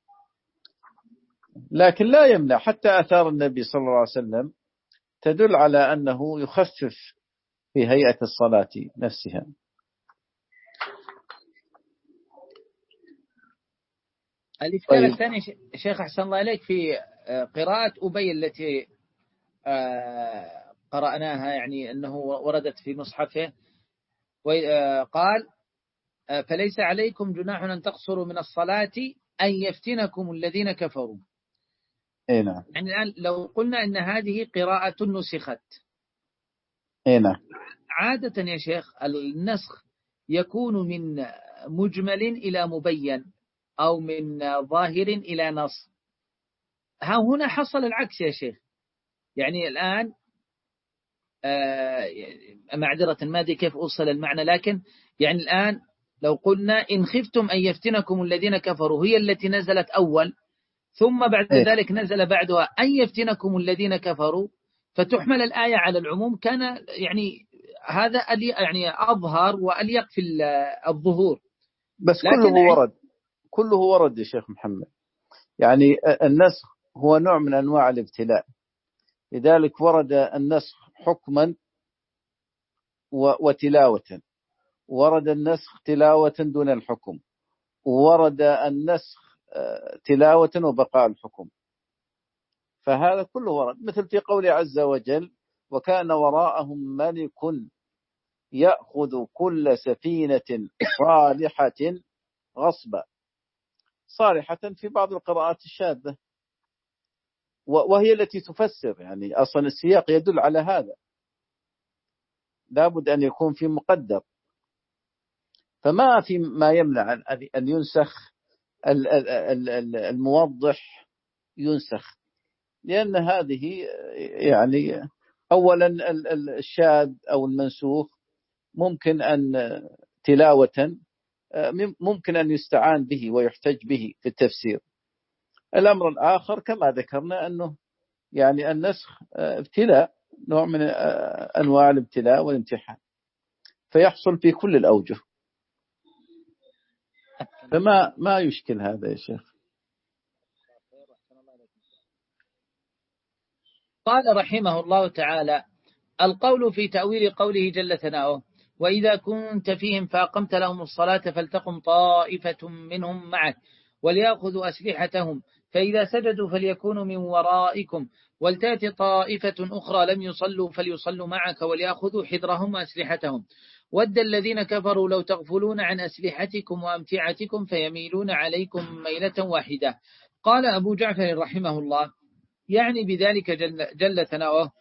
لكن لا يمنع حتى آثار النبي صلى الله عليه وسلم تدل على أنه يخفف في هيئة الصلاة نفسها. الإشكال طيب. الثاني شيخ أحسن الله عليك في قراءة أبي التي قرأناها يعني أنه وردت في مصحفه، وقال فليس عليكم جناح أن تقصروا من الصلاة أن يفتنكم الذين كفروا. إيه نعم. يعني الآن لو قلنا أن هذه قراءة نسخت، إيه نعم. عادة يا شيخ النسخ يكون من مجمل إلى مبين أو من ظاهر إلى نص. ها هنا حصل العكس يا شيخ. يعني الآن آه معذرة ما أدري كيف أوصل المعنى، لكن يعني الآن لو قلنا إن خفتم أن يفتنكم الذين كفروا هي التي نزلت أول، ثم بعد إيه. ذلك نزل بعدها أن يفتنكم الذين كفروا، فتحمل الآية على العموم. كان يعني هذا يعني أظهر وأليق في الظهور. بس لكن كله ورد، كله ورد يا شيخ محمد. يعني النسخ هو نوع من أنواع الابتلاء، لذلك ورد النسخ حكما وتلاوة، ورد النسخ تلاوة دون الحكم، ورد النسخ تلاوة وبقاء الحكم. فهذا كله ورد، مثل في قوله عز وجل وكان وراءهم ملك يأخذ كل سفينة صالحة غصبا. صالحة في بعض القراءات الشاذة، وهي التي تفسر، يعني أصلا السياق يدل على هذا، لابد أن يكون في مقدر. فما في ما يمنع أن ينسخ الموضح، ينسخ، لأن هذه يعني أولا الشاذ أو المنسوخ ممكن أن تلاوة ممكن أن يستعان به ويحتج به في التفسير. الأمر الآخر كما ذكرنا أنه يعني النسخ ابتلاء، نوع من أنواع الابتلاء والامتحان، فيحصل في كل الأوجه، فما ما يشكل هذا يا شيخ. قال رحمه الله تعالى القول في تأويل قوله جل ثناؤه وإذا كنت فيهم فأقمت لهم الصلاة فلتقم طائفة منهم معك وليأخذوا أسلحتهم فإذا سجدوا فليكونوا من ورائكم ولتأتي طائفة أخرى لم يصلوا فليصلوا معك وليأخذوا حذرهم وأسلحتهم ود الذين كفروا لو تغفلون عن أسلحتكم وأمتعتكم فيميلون عليكم ميلة واحدة. قال أبو جعفر رحمه الله يعني بذلك جل, جل ثناؤه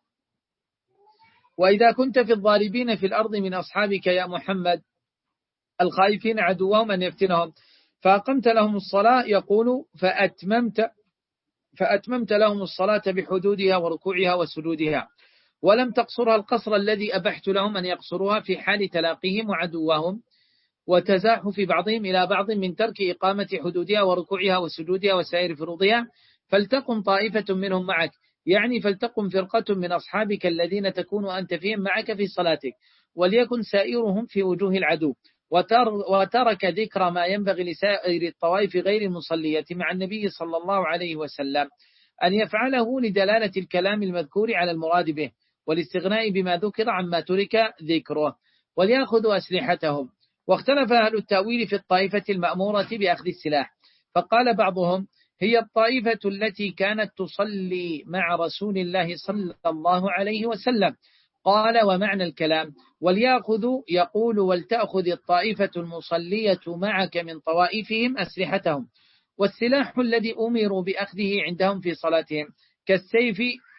وإذا كنت في الضاربين في الأرض من أصحابك يا محمد الخائفين عدوهم أن يفتنهم فأقمت لهم الصلاة يقول فأتممت, فأتممت لهم الصلاة بحدودها وركوعها وسجودها ولم تقصرها القصر الذي أبحت لهم أن يقصروها في حال تلاقيهم وعدوهم وتزاحف بعضهم إلى بعض من ترك إقامة حدودها وركوعها وسجودها وسائر فروضها فلتقم طائفة منهم معك يعني فلتقم فرقة من أصحابك الذين تكون أنت فيهم معك في صلاتك وليكن سائرهم في وجوه العدو وترك ذكر ما ينبغي لسائر الطوائف غير المصلية مع النبي صلى الله عليه وسلم أن يفعله لدلالة الكلام المذكور على المراد به والاستغناء بما ذكر عما ترك ذكره وليأخذوا أسلحتهم. واختلف أهل التأويل في الطائفة المأمورة بأخذ السلاح فقال بعضهم هي الطائفة التي كانت تصلي مع رسول الله صلى الله عليه وسلم. قال ومعنى الكلام وليأخذوا يقول ولتأخذ الطائفة المصلية معك من طوائفهم أسلحتهم والسلاح الذي أمروا بأخذه عندهم في صلاتهم كالسيف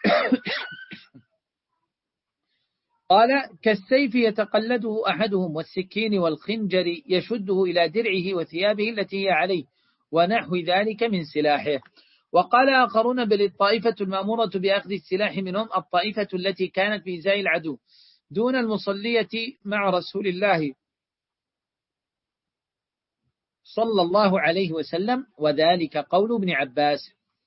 قال كالسيف يتقلده أحدهم والسكين والخنجر يشده إلى درعه وثيابه التي هي عليه ونحو ذلك من سلاحه. وقال آخرون بل الطائفة المأمورة بأخذ السلاح منهم الطائفة التي كانت بإزاء العدو دون المصلية مع رسول الله صلى الله عليه وسلم وذلك قول ابن عباس.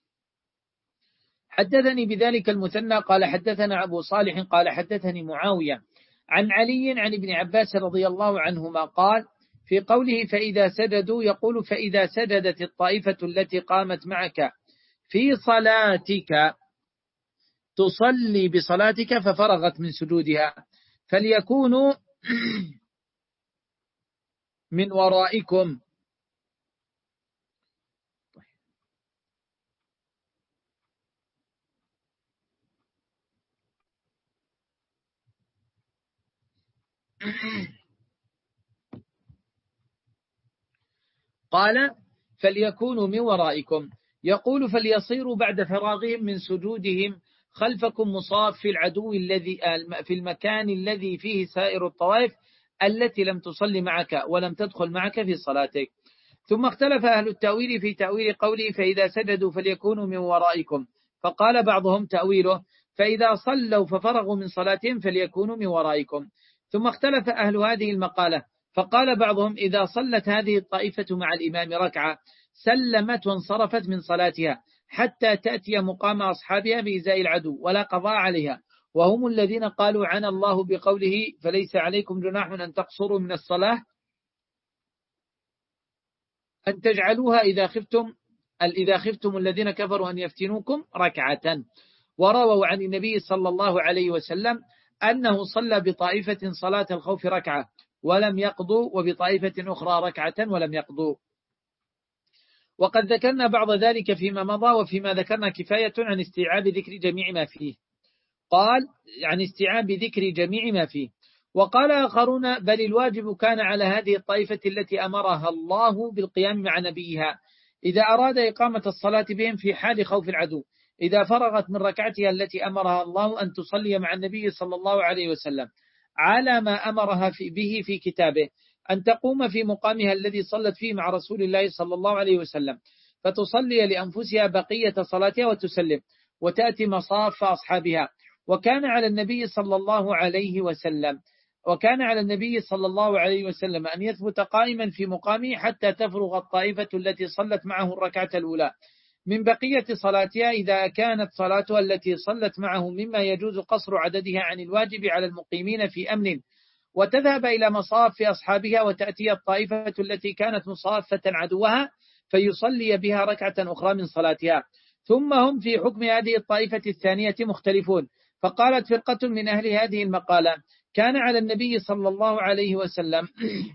حدثني بذلك المثنى قال حدثنا أبو صالح قال حدثني معاوية عن علي عن ابن عباس رضي الله عنهما قال في قوله فإذا سجدوا يقول فإذا سجدت الطائفة التي قامت معك في صلاتك تصلي بصلاتك ففرغت من سجودها فليكونوا من ورائكم. قال فليكونوا من ورائكم. يقول فليصيروا بعد فراغهم من سجودهم خلفكم مصاف في العدو الذي في المكان الذي فيه سائر الطوائف التي لم تصلي معك ولم تدخل معك في صلاتك. ثم اختلف أهل التأويل في تأويل قوله فإذا سجدوا فليكونوا من ورائكم، فقال بعضهم تأويله فإذا صلوا ففرغوا من صلاتهم فليكونوا من ورائكم. ثم اختلف أهل هذه المقالة، فقال بعضهم إذا صلت هذه الطائفة مع الإمام ركعة سلمت وانصرفت من صلاتها حتى تأتي مقام أصحابها بإزاء العدو ولا قضاء عليها، وهم الذين قالوا عن الله بقوله فليس عليكم جناح أن تقصروا من الصلاة أن تجعلوها إذا خفتم إذا خفتم الذين كفروا أن يفتنوكم ركعة. ورووا عن النبي صلى الله عليه وسلم أنه صلى بطائفة صلاة الخوف ركعة ولم يقضوا، وبطائفة أخرى ركعة ولم يقضوا. وقد ذكرنا بعض ذلك فيما مضى، وفيما ذكرنا كفاية عن استيعاب ذكر جميع ما فيه. قال عن استيعاب ذكر جميع ما فيه. وقال آخرون بل الواجب كان على هذه الطائفة التي أمرها الله بالقيام مع نبيها إذا أراد إقامة الصلاة بهم في حال خوف العدو، إذا فرغت من ركعتها التي أمرها الله أن تصلي مع النبي صلى الله عليه وسلم على ما أمرها في به في كتابه، أن تقوم في مقامها الذي صلت فيه مع رسول الله صلى الله عليه وسلم فتصلي لأنفسها بقية صلاتها وتسلم وتأتي مصاف أصحابها. وكان على النبي صلى الله عليه وسلم وكان على النبي صلى الله عليه وسلم أن يثبت قائما في مقامه حتى تفرغ الطائفة التي صلت معه الركعة الأولى من بقية صلاتها إذا كانت صلاتها التي صلت معه مما يجوز قصر عددها عن الواجب على المقيمين في أمن، وتذهب إلى مصاف أصحابها وتأتي الطائفة التي كانت مصافة عدوها فيصلي بها ركعة أخرى من صلاتها. ثم هم في حكم هذه الطائفة الثانية مختلفون. فقالت فرقة من أهل هذه المقالة كان على النبي صلى الله عليه وسلم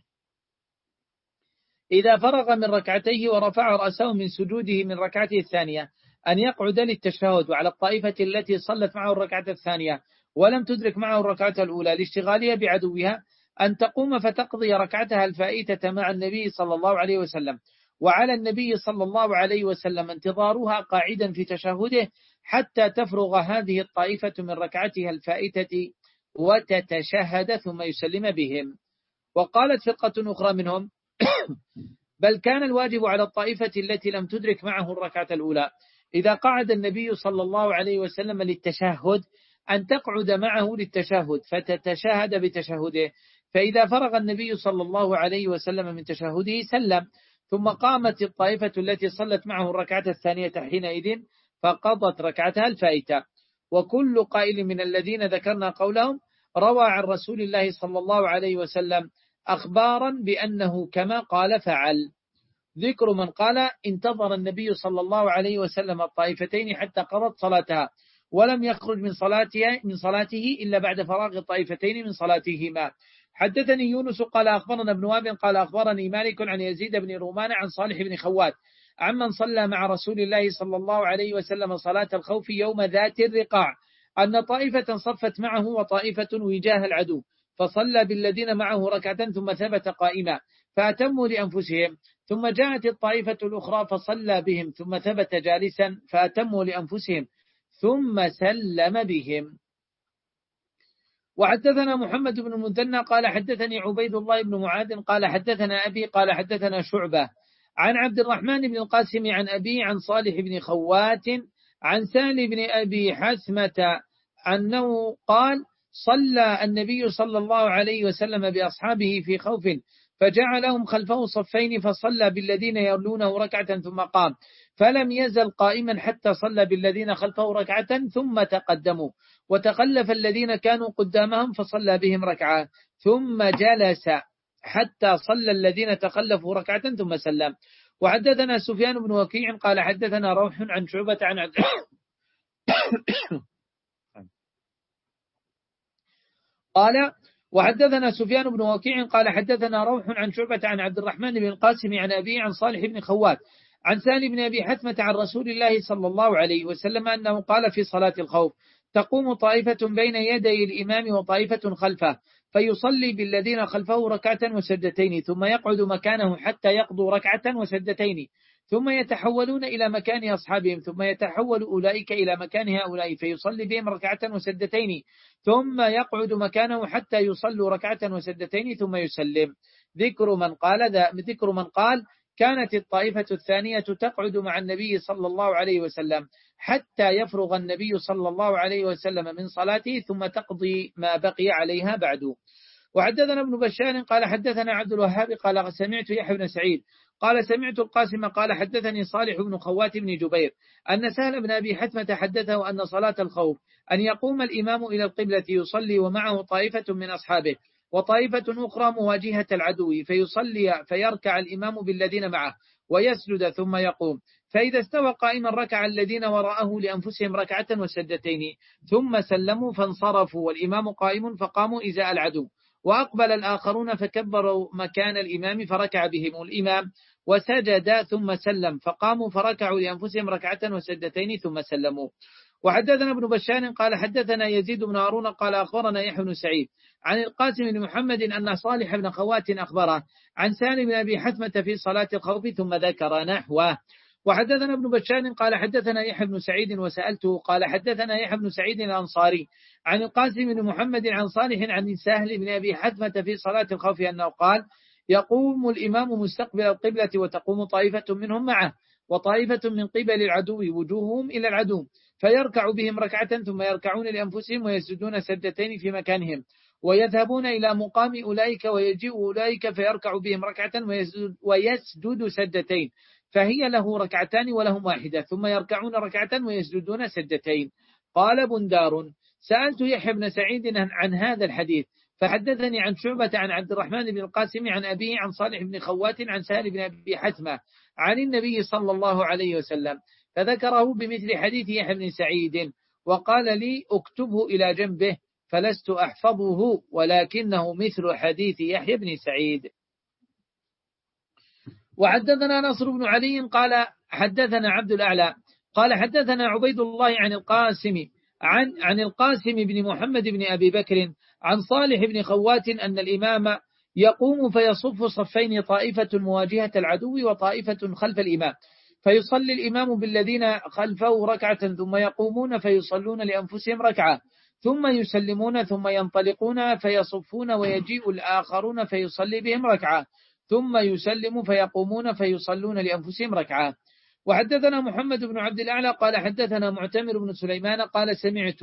إذا فرغ من ركعتيه ورفع رأسه من سجوده من ركعته الثانية أن يقعد للتشهد، وعلى الطائفة التي صلت معه الركعة الثانية ولم تدرك معه الركعة الأولى لاشتغالها بعدوها أن تقوم فتقضي ركعتها الفائتة مع النبي صلى الله عليه وسلم، وعلى النبي صلى الله عليه وسلم انتظارها قاعدا في تشهده حتى تفرغ هذه الطائفة من ركعتها الفائتة وتتشهد ثم يسلم بهم. وقالت فرقة أخرى منهم بل كان الواجب على الطائفة التي لم تدرك معه الركعة الأولى إذا قعد النبي صلى الله عليه وسلم للتشهد أن تقعد معه للتشهد فتتشهد بتشهده، فإذا فرغ النبي صلى الله عليه وسلم من تشهده سلم، ثم قامت الطائفة التي صلت معه الركعة الثانية حينئذ فقضت ركعتها الفائتة. وكل قائل من الذين ذكرنا قولهم روى عن رسول الله صلى الله عليه وسلم أخبارا بأنه كما قال فعل. ذكر من قال انتظر النبي صلى الله عليه وسلم الطائفتين حتى قضت صلاتها ولم يخرج من صلاته من صلاته إلا بعد فراغ الطائفتين من صلاتهما. حدثني يونس قال أخبرنا ابن وهب قال أخبرني مالك عن يزيد بن رومان عن صالح بن خوات عمن صلى مع رسول الله صلى الله عليه وسلم صلاة الخوف يوم ذات الرقاع أن طائفة صفت معه وطائفة وجاه العدو فصلى بالذين معه ركعة ثم ثبت قائما فأتموا لأنفسهم، ثم جاءت الطائفة الأخرى فصلى بهم ثم ثبت جالسا فأتموا لأنفسهم ثم سلم بهم. وحدثنا محمد بن المثنى قال حدثني عبيد الله بن معاذ قال حدثنا أبي قال حدثنا شعبة عن عبد الرحمن بن القاسم عن أبي عن صالح بن خوات عن سهل بن أبي حثمة أنه قال صلى النبي صلى الله عليه وسلم بأصحابه في خوف فجعلهم خلفه صفين فصلى بالذين يرلونه ركعة ثم قام فلم يزل قائما حتى صلى بالذين خلفه ركعة ثم تقدموا وتخلف الذين كانوا قدامهم فصلى بهم ركعة ثم جلس حتى صلى الذين تخلفوا ركعة ثم سلم. وحدثنا سفيان بن وكيع قال حدثنا روح عن شعبة عن عبد قال وحدثنا سفيان بن وكيع قال حدثنا روح عن شعبة عن عبد الرحمن بن القاسم عن أبي عن صالح بن خوات عن سهل بن أبي حثمة عن رسول الله صلى الله عليه وسلم أنه قال في صلاة الخوف تقوم طائفة بين يدي الإمام وطائفة خلفه فيصلي بالذين خلفه ركعة وسجدتين ثم يقعد مكانه حتى يقضوا ركعة وسجدتين ثم يتحولون إلى مكان أصحابهم ثم يتحول أولئك إلى مكان هؤلاء فيصلي بهم ركعة وسجدتين ثم يقعد مكانه حتى يصلوا ركعة وسجدتين ثم يسلم. ذكر من قال ذا ذكر من قال كانت الطائفة الثانية تقعد مع النبي صلى الله عليه وسلم حتى يفرغ النبي صلى الله عليه وسلم من صلاته ثم تقضي ما بقي عليها بعد. وحدثنا ابن بشار قال حدثنا عبد الوهاب قال سمعت يحيى بن سعيد قال سمعت القاسم قال حدثني صالح بن خوات بن جبير أن سهل بن أبي حتمة حدثه أن صلاة الخوف أن يقوم الإمام إلى القبلة يصلي ومعه طائفة من أصحابه وطائفة أخرى مواجهة العدو فيصلي فيركع الإمام بالذين معه ويسجد ثم يقوم فإذا استوى قائما ركع الذين وراءه لأنفسهم ركعة وسجدتين ثم سلموا فانصرفوا والإمام قائم فقاموا إزاء العدو وأقبل الآخرون فكبروا مكان الإمام فركع بهم الإمام وسجد ثم سلم فقاموا فركعوا لأنفسهم ركعة وسجدتين ثم سلموا. وحدثنا ابن بشار قال حدثنا يزيد بن هارون قال أخبرنا يحيى بن سعيد عن القاسم بن محمد أن صالح بن خوات أخبره عن سالم بن أبي حتمة في صلاة الخوف ثم ذكر نحوه. وحدثنا ابن بشار قال حدثنا يحيى بن سعيد وسألته قال حدثنا يحيى بن سعيد الأنصاري عن القاسم بن محمد عن صالح عن سهل بن أبي حتمة في صلاة الخوف أنه قال يقوم الإمام مستقبل القبلة وتقوم طائفة منهم معه وطائفة من قبل العدو وجوههم إلى العدو فيركع بهم ركعة ثم يركعون لأنفسهم ويسجدون سجدتين في مكانهم ويذهبون إلى مقام أولئك ويجيء أولئك فيركع بهم ركعة ويسجد سجدتين فهي له ركعتان ولهم واحدة ثم يركعون ركعة ويسجدون سجدتين. قال بندار سألت يحيى بن سعيد عن هذا الحديث فحدثني عن شعبة عن عبد الرحمن بن القاسم عن أبيه عن صالح بن خوات عن سهل بن أبي حتمة عن النبي صلى الله عليه وسلم فذكره بمثل حديث يحيى بن سعيد وقال لي اكتبه إلى جنبه فلست أحفظه ولكنه مثل حديث يحيى بن سعيد. وحدثنا نصر بن علي قال حدثنا عبد الأعلى قال حدثنا عبيد الله عن القاسم عن عن القاسم بن محمد بن أبي بكر عن صالح بن خوات أن الإمام يقوم فيصف صفين طائفة مواجهة العدو وطائفة خلف الإمام فيصلي الإمام بالذين خلفه ركعة ثم يقومون فيصلون لأنفسهم ركعة ثم يسلمون ثم ينطلقون فيصفون ويجيء الآخرون فيصلي بهم ركعة ثم يسلم فيقومون فيصلون لأنفسهم ركعة. وحدثنا محمد بن عبد الأعلى قال حدثنا معتمر بن سليمان قال سمعت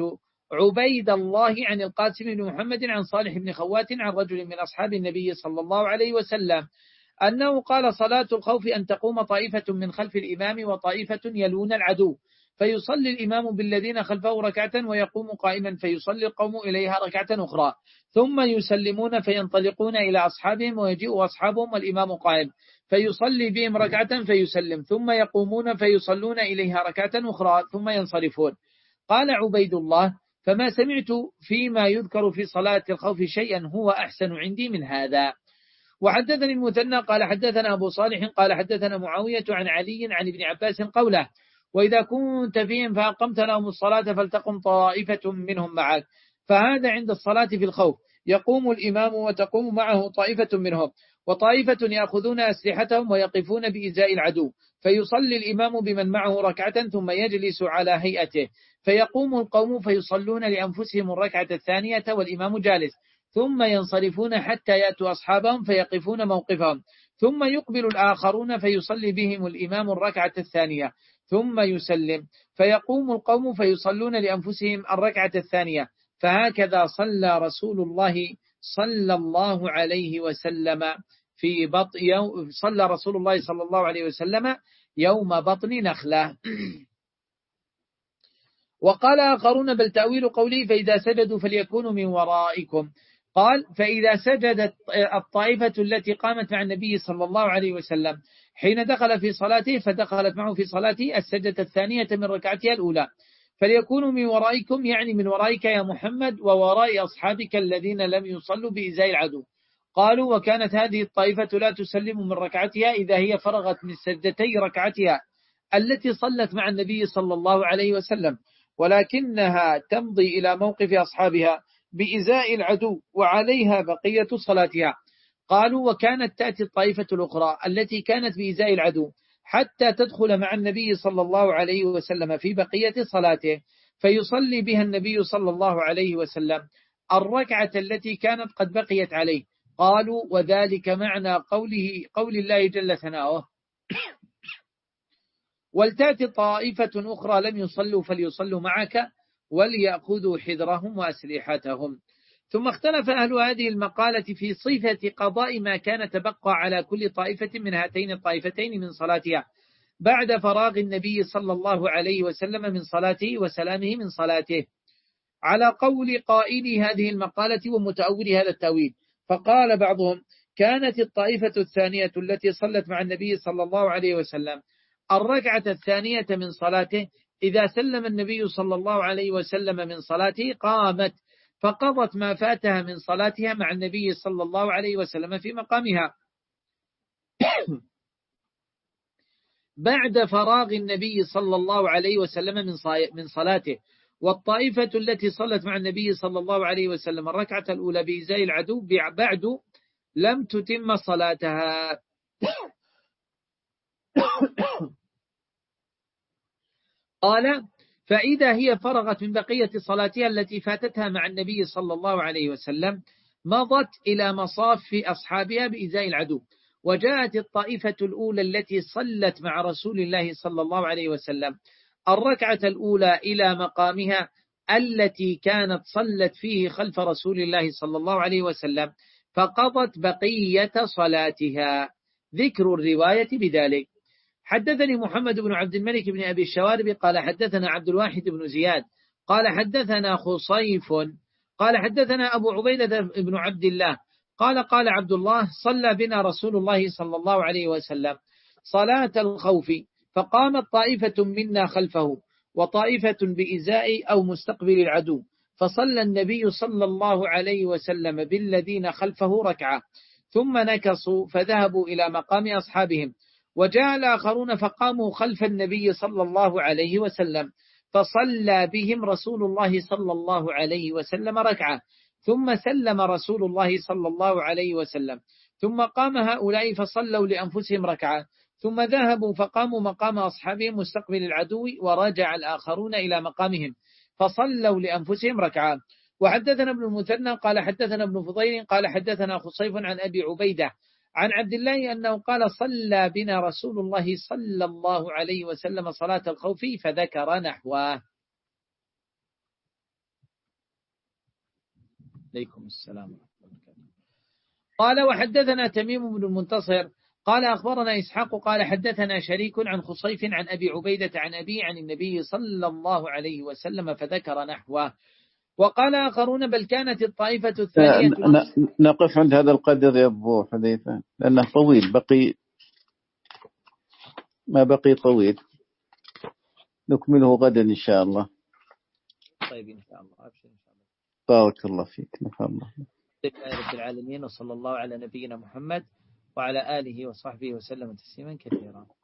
عبيد الله عن القاسم بن محمد عن صالح بن خوات عن رجل من أصحاب النبي صلى الله عليه وسلم أنه قال صلاة الخوف أن تقوم طائفة من خلف الإمام وطائفة يلون العدو فيصلي الإمام بالذين خلفه ركعة ويقوم قائما فيصلي القوم إليها ركعة أخرى ثم يسلمون فينطلقون إلى أصحابهم ويجيء أصحابهم والإمام قائم فيصلي بهم ركعة فيسلم ثم يقومون فيصلون إليها ركعة أخرى ثم ينصرفون. قال عبيد الله فما سمعت فيما يذكر في صلاة الخوف شيئا هو أحسن عندي من هذا. وحدثني المثنى قال حدثنا أبو صالح قال حدثنا معاوية عن علي عن ابن عباس قوله وإذا كنت فيهم فأقمت لهم الصلاة فلتقم طائفة منهم معك فهذا عند الصلاة في الخوف يقوم الإمام وتقوم معه طائفة منهم وطائفة يأخذون أسلحتهم ويقفون بإزاء العدو فيصلي الإمام بمن معه ركعة ثم يجلس على هيئته فيقوم القوم فيصلون لأنفسهم الركعة الثانية والإمام جالس ثم ينصرفون حتى يأتوا أصحابهم فيقفون موقفهم ثم يقبل الآخرون فيصلي بهم الإمام الركعة الثانية ثم يسلم فيقوم القوم فيصلون لأنفسهم الركعة الثانية فهكذا صلى رسول الله صلى الله عليه وسلم في بطن يوم صلى رسول الله صلى الله عليه وسلم يوم بطن نخلة. وقال آخرون بل تأويل قوله فإذا سجدوا فليكونوا من ورائكم قال فإذا سجدت الطائفة التي قامت مع النبي صلى الله عليه وسلم حين دخل في صلاته فدخلت معه في صلاته السجدة الثانية من ركعتها الأولى فليكونوا من ورائكم يعني من ورائك يا محمد ووراء أصحابك الذين لم يصلوا بإزاء العدو. قالوا وكانت هذه الطائفة لا تسلم من ركعتها إذا هي فرغت من سجدتي ركعتها التي صلت مع النبي صلى الله عليه وسلم ولكنها تمضي إلى موقف أصحابها بإزاء العدو وعليها بقية صلاتها. قالوا وكانت تأتي الطائفة الأخرى التي كانت بإزاء العدو حتى تدخل مع النبي صلى الله عليه وسلم في بقية صلاته، فيصلي بها النبي صلى الله عليه وسلم الركعة التي كانت قد بقيت عليه. قالوا وذلك معنى قوله قول الله جل ثناؤه ولتأتي طائفة أخرى لم يصلوا فليصلوا معك وليأخذوا حذرهم وأسلحتهم. ثم اختلف أهل هذه المقالة في صفة قضاء ما كان تبقى على كل طائفة من هاتين الطائفتين من صلاتها بعد فراغ النبي صلى الله عليه وسلم من صلاته وسلامه من صلاته، على قول قائل هذه المقالة ومتأول هذا التأويل. فقال بعضهم كانت الطائفة الثانية التي صلت مع النبي صلى الله عليه وسلم الركعة الثانية من صلاته إذا سلم النبي صلى الله عليه وسلم من صلاته قامت فقضت ما فاتها من صلاتها مع النبي صلى الله عليه وسلم في مقامها بعد فراغ النبي صلى الله عليه وسلم من صلاته. والطائفة التي صلت مع النبي صلى الله عليه وسلم الركعة الأولى بإزاء العدو بعد لم تتم صلاتها. قال فإذا هي فرغت من بقية صلاتها التي فاتتها مع النبي صلى الله عليه وسلم مضت إلى مصاف أصحابها بإزاء العدو. وجاءت الطائفة الأولى التي صلت مع رسول الله صلى الله عليه وسلم الركعة الأولى إلى مقامها التي كانت صلت فيه خلف رسول الله صلى الله عليه وسلم فقضت بقية صلاتها. ذكر الرواية بذلك. حدثني محمد بن عبد الملك بن أبي الشوارب قال حدثنا عبد الواحد بن زياد قال حدثنا خصيف قال حدثنا أبو عبيدة بن عبد الله قال قال عبد الله صلى بنا رسول الله صلى الله عليه وسلم صلاة الخوف فقامت طائفة منا خلفه وطائفة بإزاء أو مستقبل العدو فصلى النبي صلى الله عليه وسلم بالذين خلفه ركعة ثم نكصوا فذهبوا إلى مقام أصحابهم. وجاء الآخرون فقاموا خلف النبي صلى الله عليه وسلم فصلى بهم رسول الله صلى الله عليه وسلم ركعة ثم سلم رسول الله صلى الله عليه وسلم ثم قام هؤلاء فصلوا لأنفسهم ركعة ثم ذهبوا فقاموا مقام أصحابهم مستقبل العدو ورجع الآخرون إلى مقامهم فصلوا لأنفسهم ركعة. وحدثنا ابن المثنى قال حدثنا ابن فضيل قال حدثنا خصيف عن أبي عبيدة عن عبد الله أنه قال صلى بنا رسول الله صلى الله عليه وسلم صلاة الخوف فذكر نحوه. عليكم السلام. قال وحدثنا تميم بن المنتصر قال أخبرنا إسحاق قال حدثنا شريك عن خصيف عن أبي عبيدة عن أبي عن النبي صلى الله عليه وسلم فذكر نحوه. وقال آخرون بل كانت الطائفة الثانية. نقف عند هذا القدر يا أبو حذيفة لأنه طويل بقي ما بقي طويل نكمله غدا إن شاء الله. طيب إن شاء الله أبشر إن شاء الله. بارك الله فيك. نفع الله. رب العالمين وصلى الله على نبينا محمد وعلى آله وصحبه وسلم تسليما كثيرا.